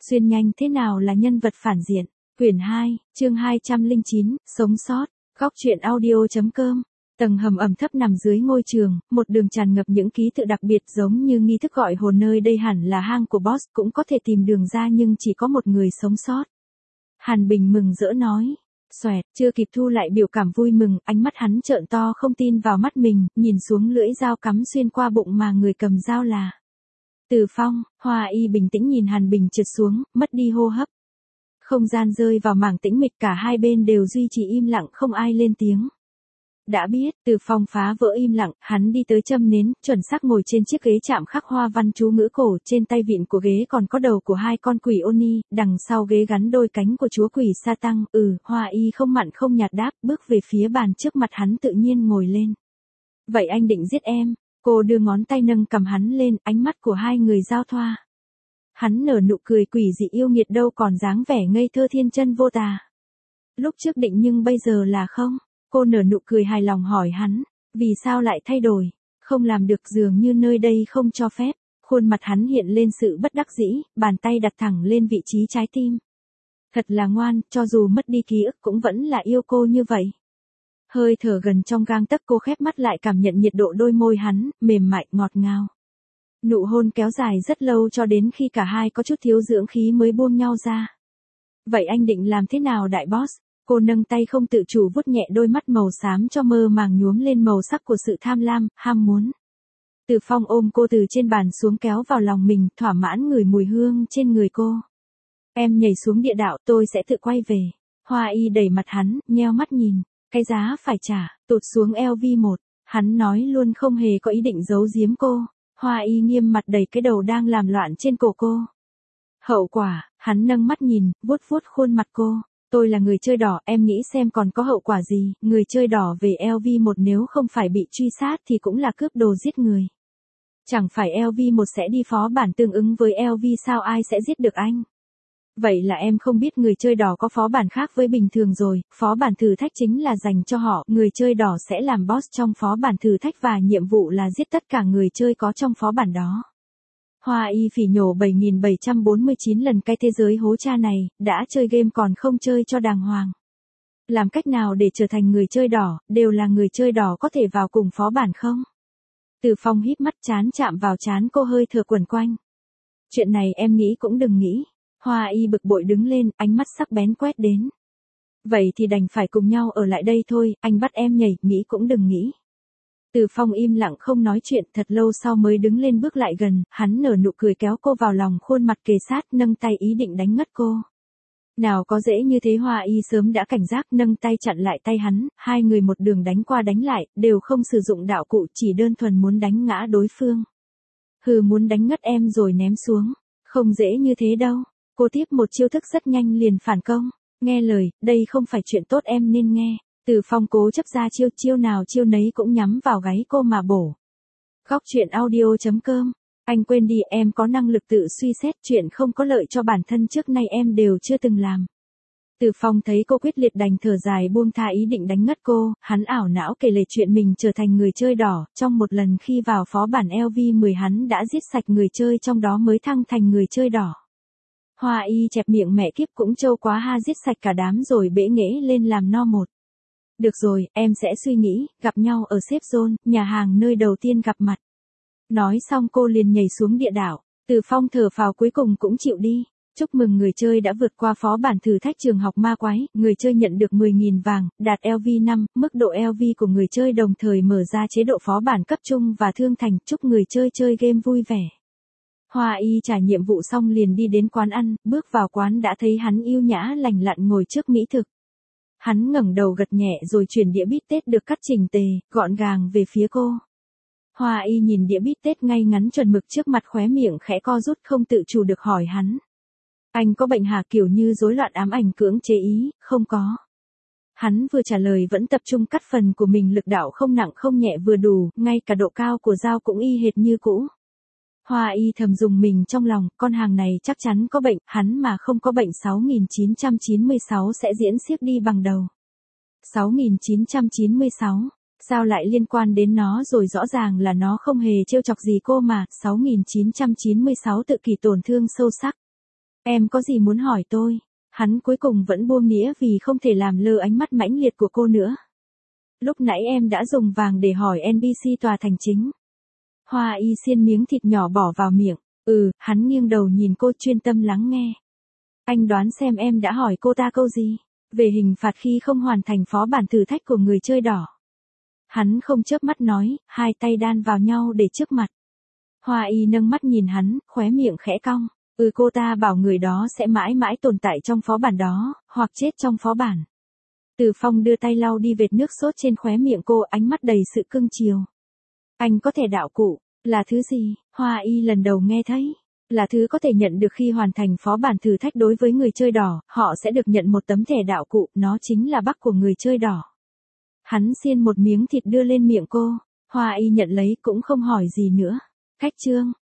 Xuyên nhanh thế nào là nhân vật phản diện. Quyển 2, chương 209, sống sót. Góc truyện audio.com. Tầng hầm ẩm thấp nằm dưới ngôi trường, một đường tràn ngập những ký tự đặc biệt giống như nghi thức gọi hồn, nơi đây hẳn là hang của boss, cũng có thể tìm đường ra nhưng chỉ có một người sống sót. Hàn Bình mừng rỡ nói. Xoẹt, chưa kịp thu lại biểu cảm vui mừng, ánh mắt hắn trợn to không tin vào mắt mình, nhìn xuống lưỡi dao cắm xuyên qua bụng mà người cầm dao là Từ Phong. Hoa Y bình tĩnh nhìn Hàn Bình trượt xuống, mất đi hô hấp. Không gian rơi vào mảng tĩnh mịch, cả hai bên đều duy trì im lặng, không ai lên tiếng. Đã biết, Từ Phong phá vỡ im lặng, hắn đi tới châm nến, chuẩn xác ngồi trên chiếc ghế chạm khắc hoa văn chú ngữ cổ, trên tay vịn của ghế còn có đầu của hai con quỷ Oni, đằng sau ghế gắn đôi cánh của chúa quỷ Sa Tăng. Hoa Y không mặn không nhạt đáp, bước về phía bàn trước mặt hắn tự nhiên ngồi lên. Vậy anh định giết em? Cô đưa ngón tay nâng cầm hắn lên, ánh mắt của hai người giao thoa. Hắn nở nụ cười quỷ dị yêu nghiệt, đâu còn dáng vẻ ngây thơ thiên chân vô tà. Lúc trước định nhưng bây giờ là không. Cô nở nụ cười hài lòng hỏi hắn, vì sao lại thay đổi? Không làm được, dường như nơi đây không cho phép. Khuôn mặt hắn hiện lên sự bất đắc dĩ, bàn tay đặt thẳng lên vị trí trái tim. Thật là ngoan, cho dù mất đi ký ức cũng vẫn là yêu cô như vậy. Hơi thở gần trong gang tấc, cô khép mắt lại cảm nhận nhiệt độ đôi môi hắn, mềm mại ngọt ngào. Nụ hôn kéo dài rất lâu cho đến khi cả hai có chút thiếu dưỡng khí mới buông nhau ra. Vậy anh định làm thế nào đại boss? Cô nâng tay không tự chủ vuốt nhẹ đôi mắt màu xám cho mơ màng nhuốm lên màu sắc của sự tham lam, ham muốn. Từ Phong ôm cô từ trên bàn xuống kéo vào lòng mình, thỏa mãn ngửi mùi hương trên người cô. Em nhảy xuống địa đạo, tôi sẽ tự quay về. Hoa Y đẩy mặt hắn, nheo mắt nhìn. Cái giá phải trả, tụt xuống LV1. Hắn nói luôn không hề có ý định giấu giếm cô. Hoa Y nghiêm mặt đẩy cái đầu đang làm loạn trên cổ cô. Hậu quả, hắn nâng mắt nhìn, vuốt vuốt khuôn mặt cô. Tôi là người chơi đỏ, em nghĩ xem còn có hậu quả gì, người chơi đỏ về LV1 nếu không phải bị truy sát thì cũng là cướp đồ giết người. Chẳng phải LV1 sẽ đi phó bản tương ứng với LV sao, ai sẽ giết được anh? Vậy là em không biết người chơi đỏ có phó bản khác với bình thường rồi, phó bản thử thách chính là dành cho họ, người chơi đỏ sẽ làm boss trong phó bản thử thách và nhiệm vụ là giết tất cả người chơi có trong phó bản đó. Hoa Y phỉ nhổ 7749 lần cái thế giới hố cha này, đã chơi game còn không chơi cho đàng hoàng. Làm cách nào để trở thành người chơi đỏ, đều là người chơi đỏ có thể vào cùng phó bản không? Từ Phong híp mắt, chán chạm vào chán cô, hơi thở quẩn quanh. Chuyện này em nghĩ cũng đừng nghĩ. Hoa Y bực bội đứng lên, ánh mắt sắc bén quét đến. Vậy thì đành phải cùng nhau ở lại đây thôi, anh bắt em nhảy, nghĩ cũng đừng nghĩ. Từ Phong im lặng không nói chuyện, thật lâu sau mới đứng lên bước lại gần, hắn nở nụ cười kéo cô vào lòng, khuôn mặt kề sát, nâng tay ý định đánh ngất cô. Nào có dễ như thế, Hoa Y sớm đã cảnh giác, nâng tay chặn lại tay hắn, hai người một đường đánh qua đánh lại, đều không sử dụng đạo cụ, chỉ đơn thuần muốn đánh ngã đối phương. Muốn đánh ngất em rồi ném xuống, không dễ như thế đâu. Cô tiếp một chiêu thức rất nhanh liền phản công, nghe lời, đây không phải chuyện tốt em nên nghe. Từ Phong cố chấp ra chiêu nào chiêu nấy cũng nhắm vào gáy cô mà bổ. Góc truyện audio.com. Anh quên đi, em có năng lực tự suy xét, chuyện không có lợi cho bản thân trước nay em đều chưa từng làm. Từ Phong thấy cô quyết liệt đành thở dài buông tha ý định đánh ngất cô, hắn ảo não kể lể chuyện mình trở thành người chơi đỏ, trong một lần khi vào phó bản LV10 hắn đã giết sạch người chơi trong đó mới thăng thành người chơi đỏ. Hoa Y chẹp miệng, mẹ kiếp cũng trâu quá ha, giết sạch cả đám rồi bẽ nghễ lên làm no một. Được rồi, em sẽ suy nghĩ, gặp nhau ở safe zone, nhà hàng nơi đầu tiên gặp mặt. Nói xong cô liền nhảy xuống địa đảo. Từ Phong thở phào cuối cùng cũng chịu đi. Chúc mừng người chơi đã vượt qua phó bản thử thách trường học ma quái, người chơi nhận được 10.000 vàng, đạt LV5, mức độ LV của người chơi đồng thời mở ra chế độ phó bản cấp trung và thương thành, chúc người chơi chơi game vui vẻ. Hoa Y trả nhiệm vụ xong liền đi đến quán ăn, bước vào quán đã thấy hắn yêu nhã lành lặn ngồi trước mỹ thực. Hắn ngẩng đầu gật nhẹ rồi chuyển đĩa bít tết được cắt chỉnh tề, gọn gàng về phía cô. Hoa Y nhìn đĩa bít tết ngay ngắn chuẩn mực trước mặt, khóe miệng khẽ co rút, không tự chủ được hỏi hắn. Anh có bệnh hả, kiểu như rối loạn ám ảnh cưỡng chế ý? Không có. Hắn vừa trả lời vẫn tập trung cắt phần của mình, lực đạo không nặng không nhẹ vừa đủ, ngay cả độ cao của dao cũng y hệt như cũ. Hoa Y thầm dùng mình trong lòng, con hàng này chắc chắn có bệnh, hắn mà không có bệnh 6996 sẽ diễn xiếc đi bằng đầu. 6996, sao lại liên quan đến nó rồi, rõ ràng là nó không hề trêu chọc gì cô mà, 6996 tự kỷ tổn thương sâu sắc. Em có gì muốn hỏi tôi? Hắn cuối cùng vẫn buông nĩa vì không thể làm lơ ánh mắt mãnh liệt của cô nữa. Lúc nãy em đã dùng vàng để hỏi NPC tòa thành chính. Hoa Y xiên miếng thịt nhỏ bỏ vào miệng. Hắn nghiêng đầu nhìn cô chuyên tâm lắng nghe. Anh đoán xem em đã hỏi cô ta câu gì? Về hình phạt khi không hoàn thành phó bản thử thách của người chơi đỏ. Hắn không chớp mắt nói, hai tay đan vào nhau để trước mặt. Hoa Y nâng mắt nhìn hắn, khóe miệng khẽ cong. Cô ta bảo người đó sẽ mãi mãi tồn tại trong phó bản đó, hoặc chết trong phó bản. Từ Phong đưa tay lau đi vệt nước sốt trên khóe miệng cô, ánh mắt đầy sự cưng chiều. Anh có thể đạo cụ, là thứ gì? Hoa Y lần đầu nghe thấy. Là thứ có thể nhận được khi hoàn thành phó bản thử thách đối với người chơi đỏ, họ sẽ được nhận một tấm thẻ đạo cụ, nó chính là bắc của người chơi đỏ. Hắn xiên một miếng thịt đưa lên miệng cô, Hoa Y nhận lấy cũng không hỏi gì nữa. Cách chương